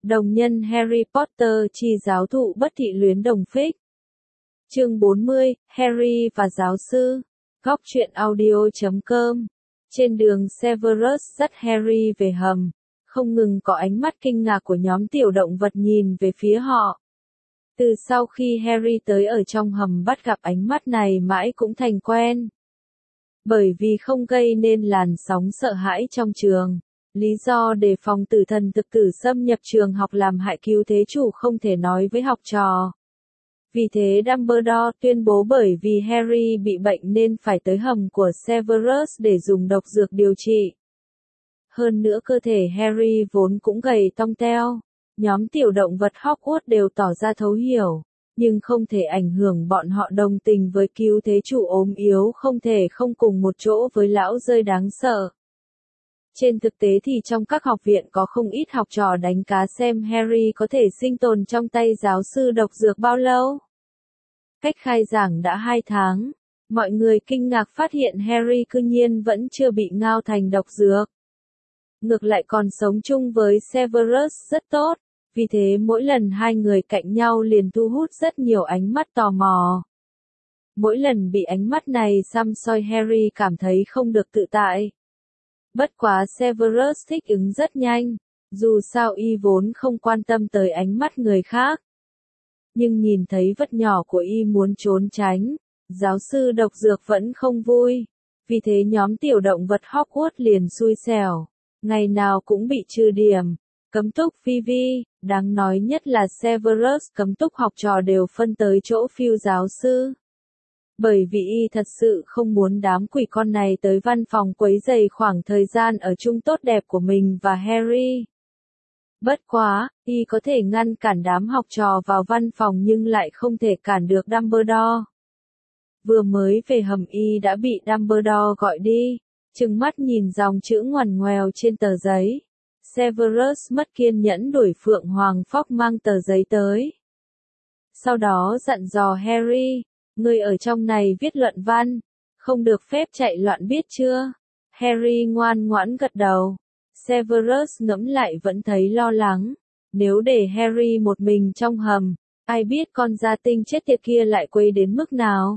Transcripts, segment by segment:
Đồng nhân Harry Potter chi giáo thụ bất thị luyến đồng phích. Chương 40, Harry và giáo sư. Góc truyện audio.com. Trên đường Severus dắt Harry về hầm, không ngừng có ánh mắt kinh ngạc của nhóm tiểu động vật nhìn về phía họ. Từ sau khi Harry tới ở trong hầm bắt gặp ánh mắt này mãi cũng thành quen. Bởi vì không gây nên làn sóng sợ hãi trong trường. Lý do đề phòng tử thần thực tử xâm nhập trường học làm hại cứu thế chủ không thể nói với học trò. Vì thế Dumbledore tuyên bố bởi vì Harry bị bệnh nên phải tới hầm của Severus để dùng độc dược điều trị. Hơn nữa cơ thể Harry vốn cũng gầy tong teo. Nhóm tiểu động vật Hogwarts đều tỏ ra thấu hiểu, nhưng không thể ảnh hưởng bọn họ đồng tình với cứu thế chủ ốm yếu không thể không cùng một chỗ với lão rơi đáng sợ. Trên thực tế thì trong các học viện có không ít học trò đánh cá xem Harry có thể sinh tồn trong tay giáo sư độc dược bao lâu. Cách khai giảng đã 2 tháng, mọi người kinh ngạc phát hiện Harry cư nhiên vẫn chưa bị ngao thành độc dược. Ngược lại còn sống chung với Severus rất tốt, vì thế mỗi lần hai người cạnh nhau liền thu hút rất nhiều ánh mắt tò mò. Mỗi lần bị ánh mắt này săm soi Harry cảm thấy không được tự tại. Bất quá Severus thích ứng rất nhanh, dù sao y vốn không quan tâm tới ánh mắt người khác. Nhưng nhìn thấy vật nhỏ của y muốn trốn tránh, giáo sư độc dược vẫn không vui. Vì thế nhóm tiểu động vật Hogwarts liền xui xẻo, ngày nào cũng bị trừ điểm, cấm túc phi vi, đáng nói nhất là Severus cấm túc học trò đều phân tới chỗ phiêu giáo sư. Bởi vì y thật sự không muốn đám quỷ con này tới văn phòng quấy rầy khoảng thời gian ở chung tốt đẹp của mình và Harry. Bất quá, y có thể ngăn cản đám học trò vào văn phòng nhưng lại không thể cản được Dumbledore. Vừa mới về hầm y đã bị Dumbledore gọi đi, trừng mắt nhìn dòng chữ ngoằn ngoèo trên tờ giấy. Severus mất kiên nhẫn đuổi Phượng Hoàng Phóc mang tờ giấy tới. Sau đó dặn dò Harry, ngươi ở trong này viết luận văn, không được phép chạy loạn biết chưa? Harry ngoan ngoãn gật đầu. Severus ngẫm lại vẫn thấy lo lắng, nếu để Harry một mình trong hầm, ai biết con gia tinh chết tiệt kia lại quấy đến mức nào.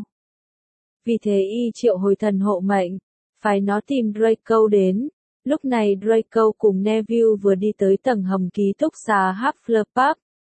Vì thế y triệu hồi thần hộ mệnh, phải nó tìm Draco đến. Lúc này Draco cùng Neville vừa đi tới tầng hầm ký túc xá Hufflepuff.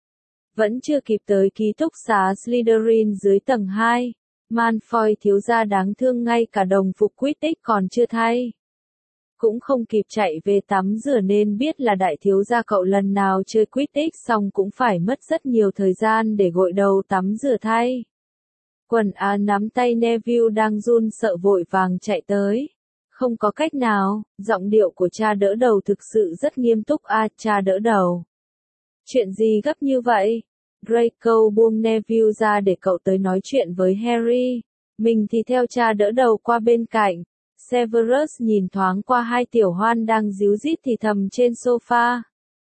Vẫn chưa kịp tới ký túc xá Slytherin dưới tầng 2, Malfoy thiếu gia đáng thương ngay cả đồng phục Quidditch còn chưa thay. Cũng không kịp chạy về tắm rửa nên biết là đại thiếu gia cậu lần nào chơi Quidditch xong cũng phải mất rất nhiều thời gian để gội đầu tắm rửa thay. Quần áo nắm tay Neville đang run sợ vội vàng chạy tới. Không có cách nào, giọng điệu của cha đỡ đầu thực sự rất nghiêm túc cha đỡ đầu. Chuyện gì gấp như vậy? Draco buông Neville ra để cậu tới nói chuyện với Harry. Mình thì theo cha đỡ đầu qua bên cạnh. Severus nhìn thoáng qua hai tiểu hoan đang díu dít thì thầm trên sofa.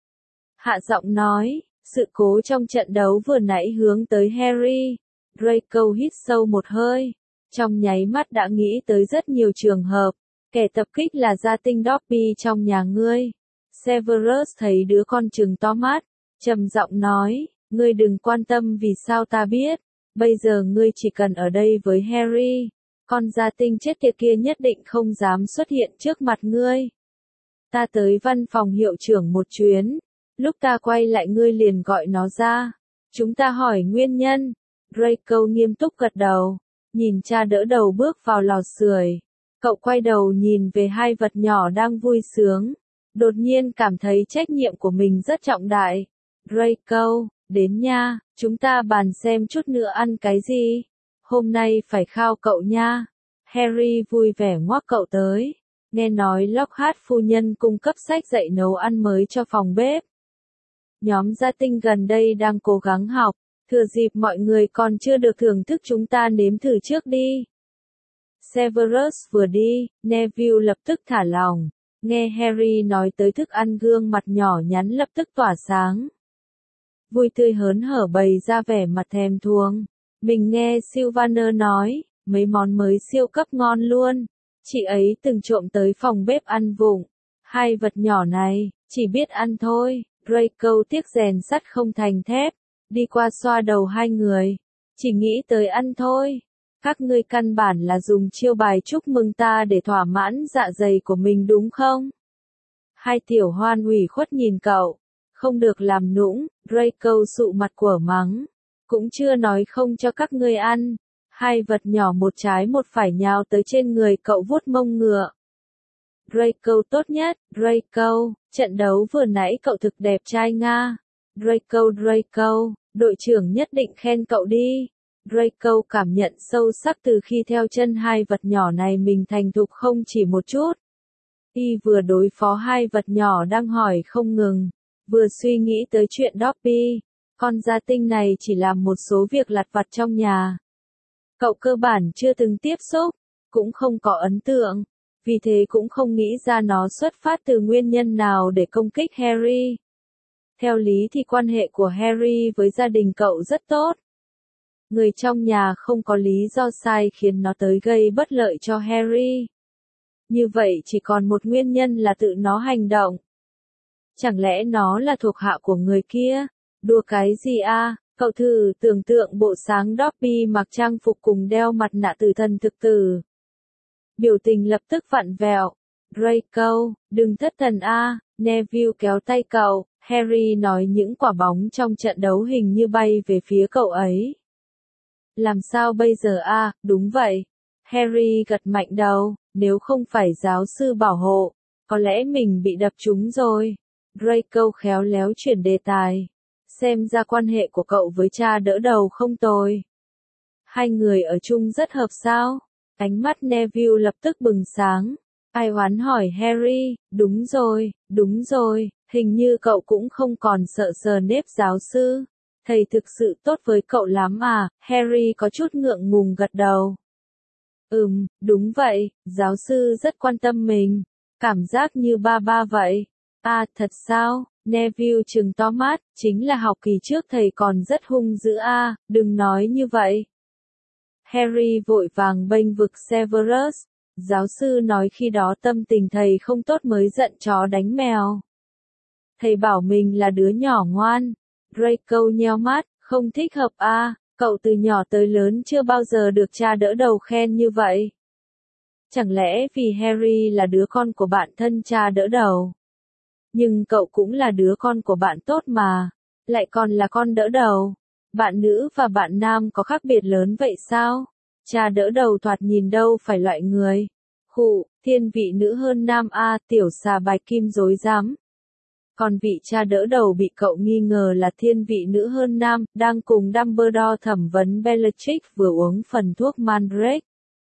Hạ giọng nói, sự cố trong trận đấu vừa nãy hướng tới Harry. Draco hít sâu một hơi. Trong nháy mắt đã nghĩ tới rất nhiều trường hợp. Kẻ tập kích là gia tinh Dobby trong nhà ngươi. Severus thấy đứa con trừng to mắt, trầm giọng nói, ngươi đừng quan tâm vì sao ta biết. Bây giờ ngươi chỉ cần ở đây với Harry. Con gia tinh chết tiệt kia nhất định không dám xuất hiện trước mặt ngươi. Ta tới văn phòng hiệu trưởng một chuyến. Lúc ta quay lại ngươi liền gọi nó ra. Chúng ta hỏi nguyên nhân. Draco nghiêm túc gật đầu. Nhìn cha đỡ đầu bước vào lò sưởi. Cậu quay đầu nhìn về hai vật nhỏ đang vui sướng. Đột nhiên cảm thấy trách nhiệm của mình rất trọng đại. Draco, đến nha, chúng ta bàn xem chút nữa ăn cái gì. Hôm nay phải khao cậu nha. Harry vui vẻ ngoắc cậu tới. Nghe nói Lockhart phu nhân cung cấp sách dạy nấu ăn mới cho phòng bếp. Nhóm gia tinh gần đây đang cố gắng học. Thừa dịp mọi người còn chưa được thưởng thức chúng ta nếm thử trước đi. Severus vừa đi, Neville lập tức thả lỏng. Nghe Harry nói tới thức ăn gương mặt nhỏ nhắn lập tức tỏa sáng. Vui tươi hớn hở bày ra vẻ mặt thèm thuồng. Mình nghe Sylvaner nói, mấy món mới siêu cấp ngon luôn. Chị ấy từng trộm tới phòng bếp ăn vụng. Hai vật nhỏ này, chỉ biết ăn thôi, Draco tiếc rèn sắt không thành thép, đi qua xoa đầu hai người. Chỉ nghĩ tới ăn thôi. Các ngươi căn bản là dùng chiêu bài chúc mừng ta để thỏa mãn dạ dày của mình đúng không? Hai tiểu hoan ủy khuất nhìn cậu. Không được làm nũng, Draco sụ mặt của mắng. Cũng chưa nói không cho các ngươi ăn. Hai vật nhỏ một trái một phải nhào tới trên người cậu vuốt mông ngựa. Draco tốt nhất, Draco, trận đấu vừa nãy cậu thực đẹp trai Nga. Draco, đội trưởng nhất định khen cậu đi. Draco cảm nhận sâu sắc từ khi theo chân hai vật nhỏ này mình thành thục không chỉ một chút. Y vừa đối phó hai vật nhỏ đang hỏi không ngừng, vừa suy nghĩ tới chuyện Dobby. Con gia tinh này chỉ làm một số việc lặt vặt trong nhà. Cậu cơ bản chưa từng tiếp xúc, cũng không có ấn tượng, vì thế cũng không nghĩ ra nó xuất phát từ nguyên nhân nào để công kích Harry. Theo lý thì quan hệ của Harry với gia đình cậu rất tốt. Người trong nhà không có lý do sai khiến nó tới gây bất lợi cho Harry. Như vậy chỉ còn một nguyên nhân là tự nó hành động. Chẳng lẽ nó là thuộc hạ của người kia? Đùa cái gì à? Cậu thử tưởng tượng bộ sáng Dobby mặc trang phục cùng đeo mặt nạ tử thần thực tử. Biểu tình lập tức vặn vẹo. Draco, đừng thất thần a. Neville kéo tay cậu. Harry nói những quả bóng trong trận đấu hình như bay về phía cậu ấy. Làm sao bây giờ a? Đúng vậy. Harry gật mạnh đầu. Nếu không phải giáo sư bảo hộ, có lẽ mình bị đập trúng rồi. Draco khéo léo chuyển đề tài. Xem ra quan hệ của cậu với cha đỡ đầu không tồi. Hai người ở chung rất hợp sao? Ánh mắt Neville lập tức bừng sáng. Ai oán hỏi Harry, đúng rồi, hình như cậu cũng không còn sợ sờ nếp giáo sư. Thầy thực sự tốt với cậu lắm à? Harry có chút ngượng ngùng gật đầu. Đúng vậy, giáo sư rất quan tâm mình. Cảm giác như ba vậy. À, thật sao? Neville trừng to mắt, chính là học kỳ trước thầy còn rất hung dữ a, đừng nói như vậy. Harry vội vàng bênh vực Severus. Giáo sư nói khi đó tâm tình thầy không tốt mới giận chó đánh mèo. Thầy bảo mình là đứa nhỏ ngoan. Draco nheo mắt, không thích hợp a. Cậu từ nhỏ tới lớn chưa bao giờ được cha đỡ đầu khen như vậy. Chẳng lẽ vì Harry là đứa con của bạn thân cha đỡ đầu? Nhưng cậu cũng là đứa con của bạn tốt mà, lại còn là con đỡ đầu. Bạn nữ và bạn nam có khác biệt lớn vậy sao? Cha đỡ đầu thoạt nhìn đâu phải loại người. Thiên vị nữ hơn nam a, tiểu xà bài kim rối rắm. Còn vị cha đỡ đầu bị cậu nghi ngờ là thiên vị nữ hơn nam, đang cùng Dumbledore thẩm vấn Bellatrix vừa uống phần thuốc Mandrake.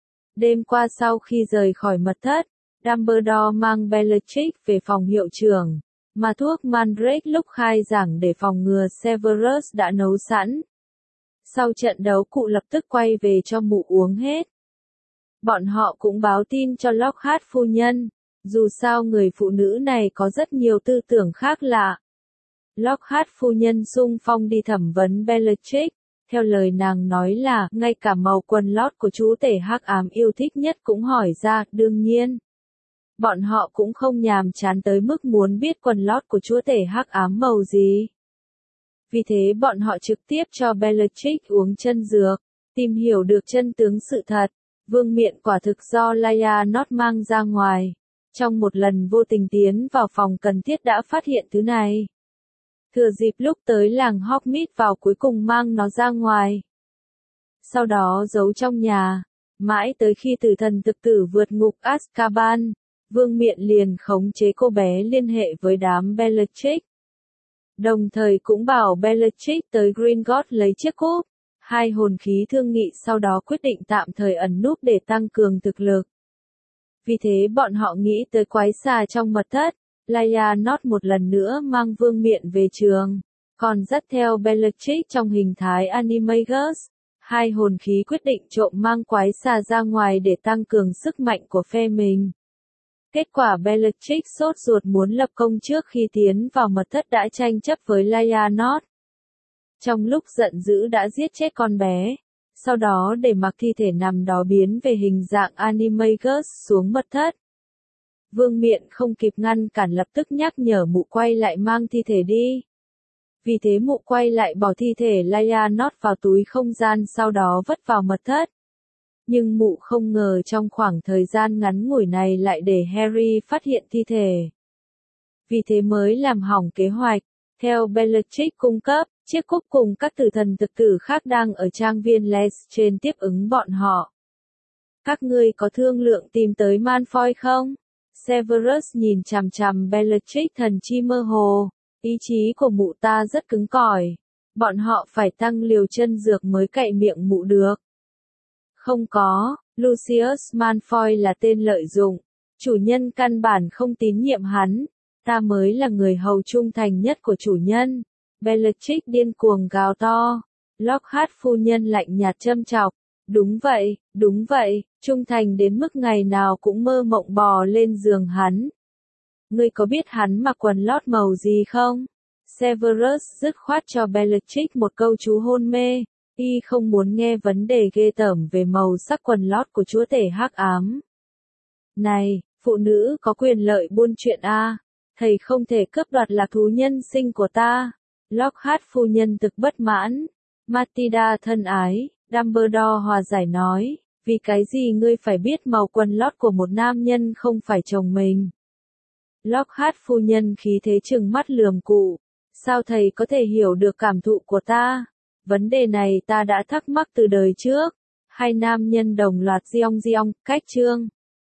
Đêm qua sau khi rời khỏi mật thất, Dumbledore mang Bellatrix về phòng hiệu trưởng, mà thuốc Mandrake lúc khai giảng để phòng ngừa Severus đã nấu sẵn. Sau trận đấu cụ lập tức quay về cho mụ uống hết. Bọn họ cũng báo tin cho Lockhart phu nhân. Dù sao người phụ nữ này có rất nhiều tư tưởng khác lạ. Lockhart phu nhân xung phong đi thẩm vấn Bellatrix. Theo lời nàng nói là, ngay cả màu quần lót của chú tể hắc ám yêu thích nhất cũng hỏi ra, đương nhiên. Bọn họ cũng không nhàm chán tới mức muốn biết quần lót của chúa tể hắc ám màu gì. Vì thế bọn họ trực tiếp cho Bellatrix uống chân dược, tìm hiểu được chân tướng sự thật. Vương miện quả thực do Laia Nott mang ra ngoài. Trong một lần vô tình tiến vào phòng cần thiết đã phát hiện thứ này. Thừa dịp lúc tới làng Hogsmeade vào cuối cùng mang nó ra ngoài. Sau đó giấu trong nhà. Mãi tới khi tử thần thực tử vượt ngục Azkaban, Vương miện liền khống chế cô bé liên hệ với đám Bellatrix. Đồng thời cũng bảo Bellatrix tới Gringotts lấy chiếc cúp. Hai hồn khí thương nghị sau đó quyết định tạm thời ẩn núp để tăng cường thực lực. Vì thế bọn họ nghĩ tới quái xà trong mật thất. Laia Nott một lần nữa mang Vương miện về trường, còn dắt theo Bellatrix trong hình thái Animagus. Hai hồn khí quyết định trộm mang quái xà ra ngoài để tăng cường sức mạnh của phe mình. Kết quả Bellatrix sốt ruột muốn lập công trước khi tiến vào mật thất đã tranh chấp với Laia Nott. Trong lúc giận dữ đã giết chết con bé, sau đó để mặc thi thể nằm đó biến về hình dạng Animagus xuống mật thất. Vương Miện không kịp ngăn cản lập tức nhắc nhở mụ quay lại mang thi thể đi. Vì thế mụ quay lại bỏ thi thể Lionel vào túi không gian sau đó vứt vào mật thất. Nhưng mụ không ngờ trong khoảng thời gian ngắn ngủi này lại để Harry phát hiện thi thể. Vì thế mới làm hỏng kế hoạch. Theo Bellatrix cung cấp, chiếc cúp cùng các tử thần thực tử khác đang ở trang viên Lestrange tiếp ứng bọn họ. Các ngươi có thương lượng tìm tới Malfoy không? Severus nhìn chằm chằm Bellatrix thần chi mơ hồ. Ý chí của mụ ta rất cứng cỏi. Bọn họ phải tăng liều chân dược mới cậy miệng mụ được. Không có, Lucius Malfoy là tên lợi dụng. Chủ nhân căn bản không tín nhiệm hắn. Ta mới là người hầu trung thành nhất của chủ nhân. Bellatrix điên cuồng gào to. Lockhart phu nhân lạnh nhạt châm chọc. Đúng vậy, trung thành đến mức ngày nào cũng mơ mộng bò lên giường hắn. Ngươi có biết hắn mặc quần lót màu gì không? Severus dứt khoát cho Bellatrix một câu chú hôn mê. Y không muốn nghe vấn đề ghê tởm về màu sắc quần lót của chúa tể hắc ám. Này, phụ nữ có quyền lợi buôn chuyện a. Thầy không thể cướp đoạt lạc thú nhân sinh của ta. Lockhart phu nhân thực bất mãn. Matilda thân ái, Dumbledore hòa giải nói, vì cái gì ngươi phải biết màu quần lót của một nam nhân không phải chồng mình. Lockhart phu nhân khí thế trừng mắt lườm cụ. Sao thầy có thể hiểu được cảm thụ của ta? Vấn đề này ta đã thắc mắc từ đời trước. Hai nam nhân đồng loạt giong, cách chương.